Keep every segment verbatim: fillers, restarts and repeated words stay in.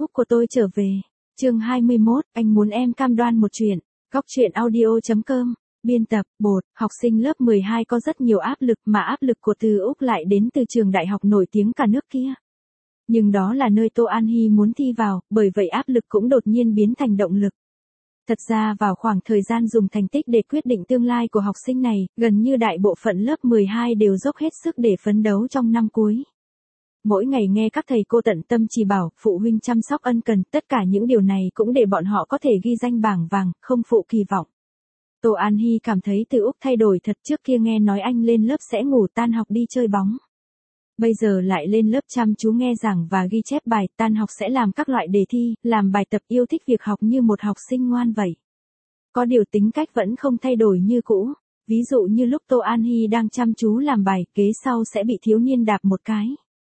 Úc của tôi trở về. Chương hai mươi mốt, anh muốn em cam đoan một chuyện. Góc truyện audio chấm com. Biên tập, Bột, học sinh lớp mười hai có rất nhiều áp lực mà áp lực của Từ Úc lại đến từ trường đại học nổi tiếng cả nước kia. Nhưng đó là nơi Tô An Hi muốn thi vào, bởi vậy áp lực cũng đột nhiên biến thành động lực. Thật ra vào khoảng thời gian dùng thành tích để quyết định tương lai của học sinh này, gần như đại bộ phận lớp mười hai đều dốc hết sức để phấn đấu trong năm cuối. Mỗi ngày nghe các thầy cô tận tâm chỉ bảo, phụ huynh chăm sóc ân cần, tất cả những điều này cũng để bọn họ có thể ghi danh bảng vàng, không phụ kỳ vọng. Tô An Hi cảm thấy Từ Úc thay đổi thật, trước kia nghe nói anh lên lớp sẽ ngủ tan học đi chơi bóng. Bây giờ lại lên lớp chăm chú nghe giảng và ghi chép bài, tan học sẽ làm các loại đề thi, làm bài tập, yêu thích việc học như một học sinh ngoan vậy. Có điều tính cách vẫn không thay đổi như cũ, ví dụ như lúc Tô An Hi đang chăm chú làm bài, kế sau sẽ bị thiếu niên đạp một cái.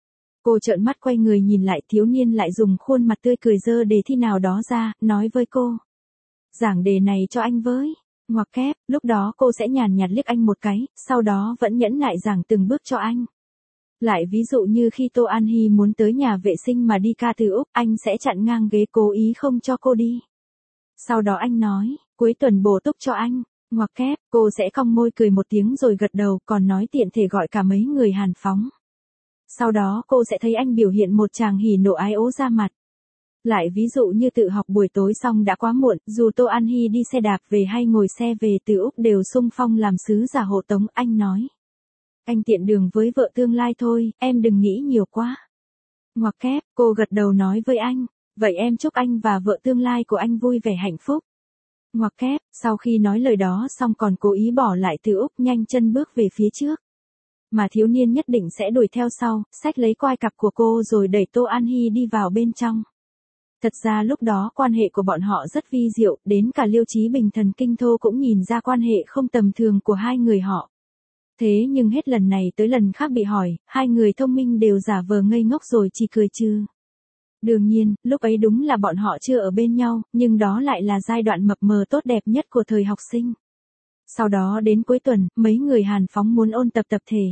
Cô trợn mắt quay người nhìn lại, thiếu niên lại dùng khuôn mặt tươi cười giơ đề thi nào đó ra, nói với cô. Giảng đề này cho anh với. Ngoặc kép, lúc đó cô sẽ nhàn nhạt liếc anh một cái, sau đó vẫn nhẫn nại giảng từng bước cho anh. Lại ví dụ như khi Tô An Hi muốn tới nhà vệ sinh mà đi ca Từ Úc, anh sẽ chặn ngang ghế cố ý không cho cô đi. Sau đó anh nói, cuối tuần bổ túc cho anh. Ngoặc kép, cô sẽ cong môi cười một tiếng rồi gật đầu, còn nói tiện thể gọi cả mấy người Hàn Phóng. Sau đó cô sẽ thấy anh biểu hiện một tràng hỉ nộ ái ố ra mặt. Lại ví dụ như tự học buổi tối xong đã quá muộn, dù Tô An Hi đi xe đạp về hay ngồi xe về, Từ Úc đều xung phong làm sứ giả hộ tống. Anh nói, anh tiện đường với vợ tương lai thôi, em đừng nghĩ nhiều quá. Ngoặc kép, cô gật đầu nói với anh, vậy em chúc anh và vợ tương lai của anh vui vẻ hạnh phúc. Ngoặc kép, sau khi nói lời đó xong còn cố ý bỏ lại Từ Úc, nhanh chân bước về phía trước. Mà thiếu niên nhất định sẽ đuổi theo sau, xách lấy quai cặp của cô rồi đẩy Tô An Hi đi vào bên trong. Thật ra lúc đó quan hệ của bọn họ rất vi diệu, đến cả Liêu Chí Bình thần kinh thô cũng nhìn ra quan hệ không tầm thường của hai người họ. Thế nhưng hết lần này tới lần khác bị hỏi, hai người thông minh đều giả vờ ngây ngốc rồi chỉ cười trừ. Đương nhiên, lúc ấy đúng là bọn họ chưa ở bên nhau, nhưng đó lại là giai đoạn mập mờ tốt đẹp nhất của thời học sinh. Sau đó đến cuối tuần, mấy người Hàn Phóng muốn ôn tập tập thể.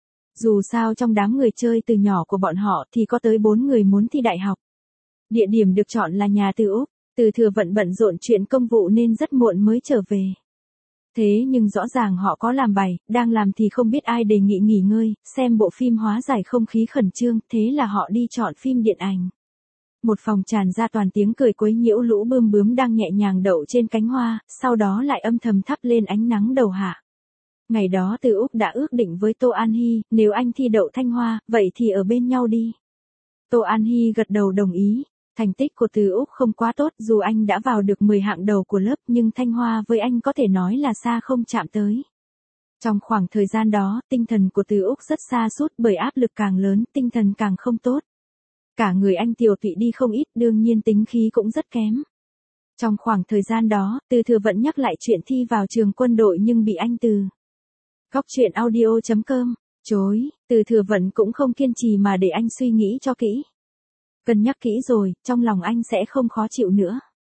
Dù sao trong đám người chơi từ nhỏ của bọn họ thì có tới bốn người muốn thi đại học. Địa điểm được chọn là nhà Từ Úc, Từ Thừa Vận bận rộn chuyện công vụ nên rất muộn mới trở về. Thế nhưng rõ ràng họ có làm bài, đang làm thì không biết ai đề nghị nghỉ ngơi, xem bộ phim hóa giải không khí khẩn trương, thế là họ đi chọn phim điện ảnh. Một phòng tràn ra toàn tiếng cười quấy nhiễu lũ bươm bướm đang nhẹ nhàng đậu trên cánh hoa, sau đó lại âm thầm thắp lên ánh nắng đầu hạ. Ngày đó Từ Úc đã ước định với Tô An Hi, nếu anh thi đậu Thanh Hoa, vậy thì ở bên nhau đi. Tô An Hi gật đầu đồng ý. Thành tích của Từ Úc không quá tốt, dù anh đã vào được mười hạng đầu của lớp, nhưng Thanh Hoa với anh có thể nói là xa không chạm tới. Trong khoảng thời gian đó, tinh thần của Từ Úc rất sa sút, bởi áp lực càng lớn, tinh thần càng không tốt. Cả người anh tiều tụy đi không ít, đương nhiên tính khí cũng rất kém. Trong khoảng thời gian đó, Từ Thừa vẫn nhắc lại chuyện thi vào trường quân đội nhưng bị anh từ. Góc truyện audio chấm com, chối, Từ Thừa Vận cũng không kiên trì mà để anh suy nghĩ cho kỹ. Cân nhắc kỹ rồi, trong lòng anh sẽ không khó chịu nữa.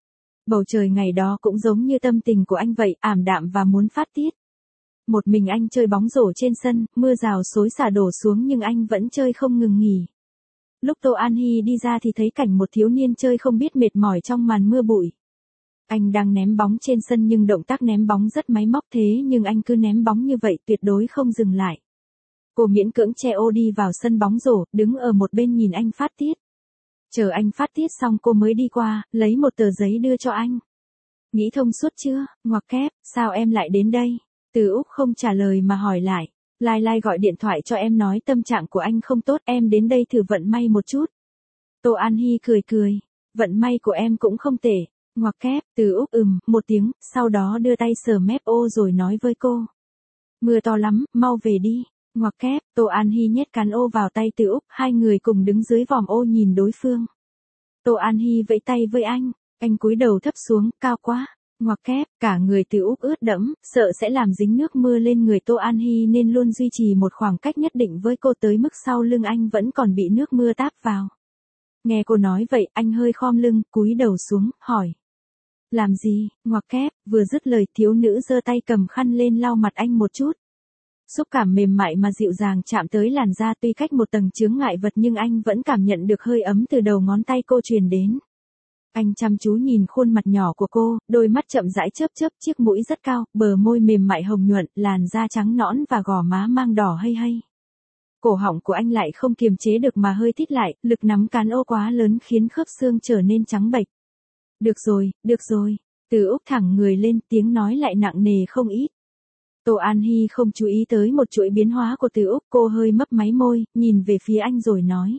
Bầu trời ngày đó cũng giống như tâm tình của anh vậy, ảm đạm và muốn phát tiết. Một mình anh chơi bóng rổ trên sân, mưa rào xối xả đổ xuống nhưng anh vẫn chơi không ngừng nghỉ. Lúc Tô An Hi đi ra thì thấy cảnh một thiếu niên chơi không biết mệt mỏi trong màn mưa bụi. Anh đang ném bóng trên sân nhưng động tác ném bóng rất máy móc, thế nhưng anh cứ ném bóng như vậy tuyệt đối không dừng lại. Cô miễn cưỡng che ô đi vào sân bóng rổ, đứng ở một bên nhìn anh phát tiết. Chờ anh phát tiết xong cô mới đi qua, lấy một tờ giấy đưa cho anh. Nghĩ thông suốt chưa? Ngoặc kép, sao em lại đến đây? Từ Úc không trả lời mà hỏi lại. Lai Lai gọi điện thoại cho em nói tâm trạng của anh không tốt, em đến đây thử vận may một chút. Tô An Hi cười cười. Vận may của em cũng không tệ. Ngoặc kép, Từ Úc ừm, một tiếng, sau đó đưa tay sờ mép ô rồi nói với cô. Mưa to lắm, mau về đi. Ngoặc kép, Tô An Hi nhét cán ô vào tay Từ Úc, hai người cùng đứng dưới vòm ô nhìn đối phương. Tô An Hi vẫy tay với anh, anh cúi đầu thấp xuống, cao quá. Ngoặc kép, cả người Từ Úc ướt đẫm, sợ sẽ làm dính nước mưa lên người Tô An Hi nên luôn duy trì một khoảng cách nhất định với cô, tới mức sau lưng anh vẫn còn bị nước mưa táp vào. Nghe cô nói vậy, anh hơi khom lưng, cúi đầu xuống, hỏi. Làm gì? Ngoặc kép, vừa dứt lời thiếu nữ giơ tay cầm khăn lên lau mặt anh một chút. Xúc cảm mềm mại mà dịu dàng chạm tới làn da, tuy cách một tầng chướng ngại vật nhưng anh vẫn cảm nhận được hơi ấm từ đầu ngón tay cô truyền đến. Anh chăm chú nhìn khuôn mặt nhỏ của cô, đôi mắt chậm rãi chớp chớp, chiếc mũi rất cao, bờ môi mềm mại hồng nhuận, làn da trắng nõn và gò má mang đỏ hây hây. Cổ họng của anh lại không kiềm chế được mà hơi thít lại, lực nắm cán ô quá lớn khiến khớp xương trở nên trắng bệch. Được rồi, được rồi. Từ Úc thẳng người lên, tiếng nói lại nặng nề không ít. Tô An Hi không chú ý tới một chuỗi biến hóa của Từ Úc, cô hơi mấp máy môi, nhìn về phía anh rồi nói.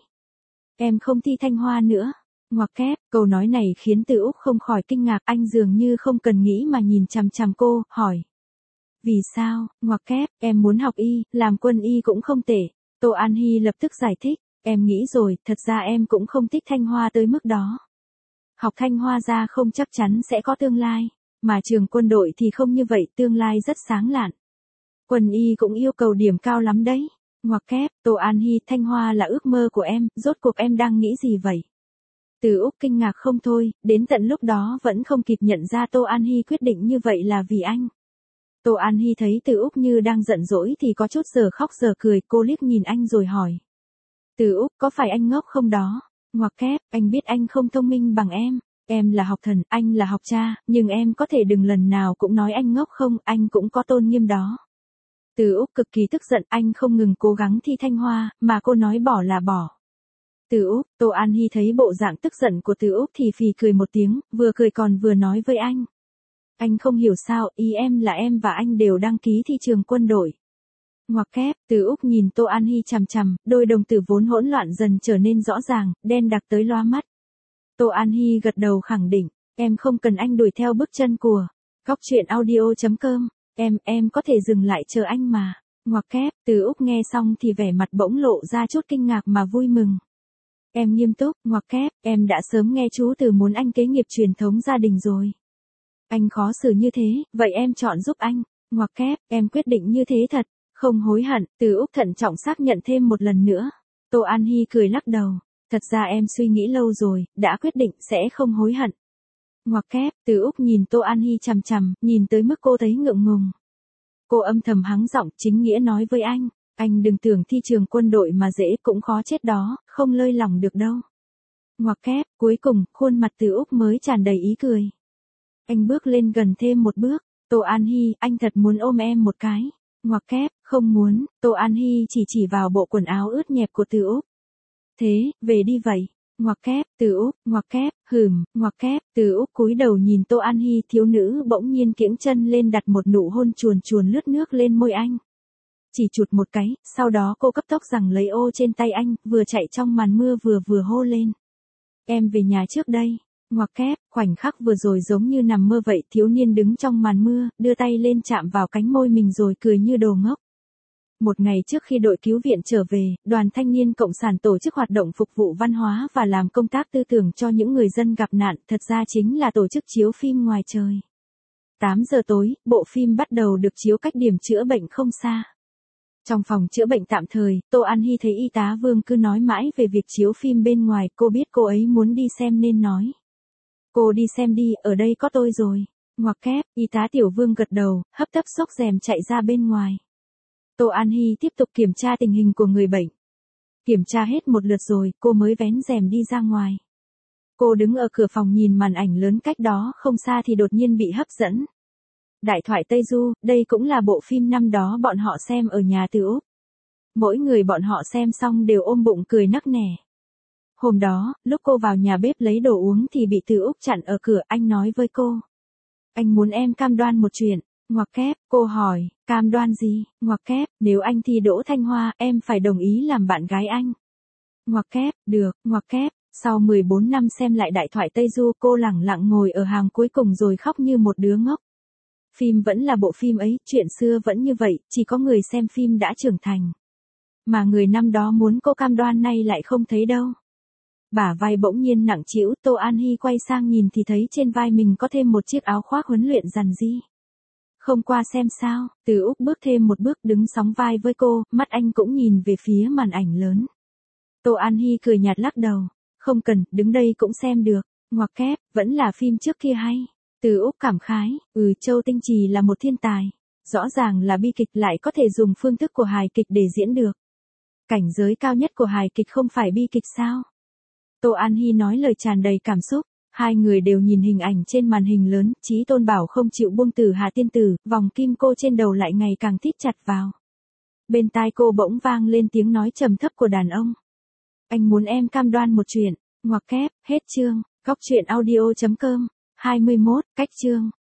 Em không thi Thanh Hoa nữa. Ngoặc kép, câu nói này khiến Từ Úc không khỏi kinh ngạc, anh dường như không cần nghĩ mà nhìn chằm chằm cô, hỏi. Vì sao? Ngoặc kép, em muốn học y, làm quân y cũng không tệ. Tô An Hi lập tức giải thích, em nghĩ rồi, thật ra em cũng không thích Thanh Hoa tới mức đó. Học Thanh Hoa ra không chắc chắn sẽ có tương lai, mà trường quân đội thì không như vậy, tương lai rất sáng lạn. Quân y cũng yêu cầu điểm cao lắm đấy. Ngoặc kép, Tô An Hi, Thanh Hoa là ước mơ của em, rốt cuộc em đang nghĩ gì vậy? Từ Úc kinh ngạc không thôi, đến tận lúc đó vẫn không kịp nhận ra Tô An Hi quyết định như vậy là vì anh. Tô An Hi thấy Từ Úc như đang giận dỗi thì có chút giờ khóc giờ cười, cô liếc nhìn anh rồi hỏi. Từ Úc, có phải anh ngốc không đó? Ngoặc kép, anh biết anh không thông minh bằng em, em là học thần, anh là học cha, nhưng em có thể đừng lần nào cũng nói anh ngốc không, anh cũng có tôn nghiêm đó. Từ Úc cực kỳ tức giận, anh không ngừng cố gắng thi Thanh Hoa, mà cô nói bỏ là bỏ. Từ Úc, Tô An Hi thấy bộ dạng tức giận của Từ Úc thì phì cười một tiếng, vừa cười còn vừa nói với anh. Anh không hiểu sao, ý em là em và anh đều đăng ký thi trường quân đội. Ngoặc kép, Từ Úc nhìn Tô An Hi chằm chằm, đôi đồng tử vốn hỗn loạn dần trở nên rõ ràng, đen đặc tới loa mắt. Tô An Hi gật đầu khẳng định, em không cần anh đuổi theo bước chân của Góc Truyện Audio chấm com, em, em có thể dừng lại chờ anh mà. Ngoặc kép, Từ Úc nghe xong thì vẻ mặt bỗng lộ ra chút kinh ngạc mà vui mừng. Em nghiêm túc, ngoặc kép, em đã sớm nghe chú Từ muốn anh kế nghiệp truyền thống gia đình rồi. Anh khó xử như thế, vậy em chọn giúp anh. Ngoặc kép, em quyết định như thế thật, không hối hận. Từ Úc thận trọng xác nhận thêm một lần nữa. Tô An Hi cười lắc đầu, thật ra em suy nghĩ lâu rồi, đã quyết định sẽ không hối hận. Ngoặc kép, Từ Úc nhìn Tô An Hi chằm chằm, nhìn tới mức cô thấy ngượng ngùng. Cô âm thầm hắng giọng, chính nghĩa nói với anh, anh đừng tưởng thi trường quân đội mà dễ, cũng khó chết đó, không lơi lỏng được đâu. Ngoặc kép, cuối cùng, khuôn mặt Từ Úc mới tràn đầy ý cười. Anh bước lên gần thêm một bước, Tô An Hi, anh thật muốn ôm em một cái. Ngoặc kép, không muốn, Tô An Hi chỉ chỉ vào bộ quần áo ướt nhẹp của Từ Úc. Thế, về đi vậy. Ngoặc kép, Từ Úc, ngoặc kép, hừm, ngoặc kép, Từ Úc cúi đầu nhìn Tô An Hi, thiếu nữ bỗng nhiên kiễng chân lên đặt một nụ hôn chuồn chuồn lướt nước lên môi anh. Chỉ chụt một cái, sau đó cô cấp tốc giằng lấy ô trên tay anh, vừa chạy trong màn mưa vừa vừa hô lên. Em về nhà trước đây. Ngoặc kép, khoảnh khắc vừa rồi giống như nằm mơ vậy, thiếu niên đứng trong màn mưa, đưa tay lên chạm vào cánh môi mình rồi cười như đồ ngốc. Một ngày trước khi đội cứu viện trở về, Đoàn Thanh niên Cộng sản tổ chức hoạt động phục vụ văn hóa và làm công tác tư tưởng cho những người dân gặp nạn, thật ra chính là tổ chức chiếu phim ngoài trời. tám giờ tối, bộ phim bắt đầu được chiếu cách điểm chữa bệnh không xa. Trong phòng chữa bệnh tạm thời, Tô An Hi thấy y tá Vương cứ nói mãi về việc chiếu phim bên ngoài, cô biết cô ấy muốn đi xem nên nói. Cô đi xem đi, ở đây có tôi rồi. Ngoặc kép, y tá Tiểu Vương gật đầu, hấp tấp xốc rèm chạy ra bên ngoài. Tô An Hi tiếp tục kiểm tra tình hình của người bệnh. Kiểm tra hết một lượt rồi, cô mới vén rèm đi ra ngoài. Cô đứng ở cửa phòng nhìn màn ảnh lớn cách đó không xa thì đột nhiên bị hấp dẫn. Đại thoại Tây Du, đây cũng là bộ phim năm đó bọn họ xem ở nhà Từ Úc. Mỗi người bọn họ xem xong đều ôm bụng cười nắc nẻ. Hôm đó, lúc cô vào nhà bếp lấy đồ uống thì bị Từ Úc chặn ở cửa, anh nói với cô. Anh muốn em cam đoan một chuyện. Ngoặc kép, cô hỏi, cam đoan gì? Ngoặc kép, nếu anh thi đỗ Thanh Hoa, em phải đồng ý làm bạn gái anh. Ngoặc kép, được, ngoặc kép. Sau mười bốn năm xem lại Đại thoại Tây Du, cô lẳng lặng ngồi ở hàng cuối cùng rồi khóc như một đứa ngốc. Phim vẫn là bộ phim ấy, chuyện xưa vẫn như vậy, chỉ có người xem phim đã trưởng thành. Mà người năm đó muốn cô cam đoan nay lại không thấy đâu. Bả vai bỗng nhiên nặng trĩu, Tô An Hi quay sang nhìn thì thấy trên vai mình có thêm một chiếc áo khoác huấn luyện rằn ri. Không qua xem sao, Từ Úc bước thêm một bước đứng sóng vai với cô, mắt anh cũng nhìn về phía màn ảnh lớn. Tô An Hi cười nhạt lắc đầu, không cần, đứng đây cũng xem được. Ngoặc kép, vẫn là phim trước kia hay. Từ Úc cảm khái, ừ, Châu Tinh Trì là một thiên tài. rõ ràng là bi kịch lại có thể dùng phương thức của hài kịch để diễn được. Cảnh giới cao nhất của hài kịch không phải bi kịch sao? Tô An Hy nói lời tràn đầy cảm xúc, hai người đều nhìn hình ảnh trên màn hình lớn, Chí Tôn Bảo không chịu buông Tử Hà tiên tử, vòng kim cô trên đầu lại ngày càng thít chặt vào. Bên tai cô bỗng vang lên tiếng nói trầm thấp của đàn ông. Anh muốn em cam đoan một chuyện, ngoặc kép, hết chương, góc truyện audio chấm com, hai mươi mốt, cách chương.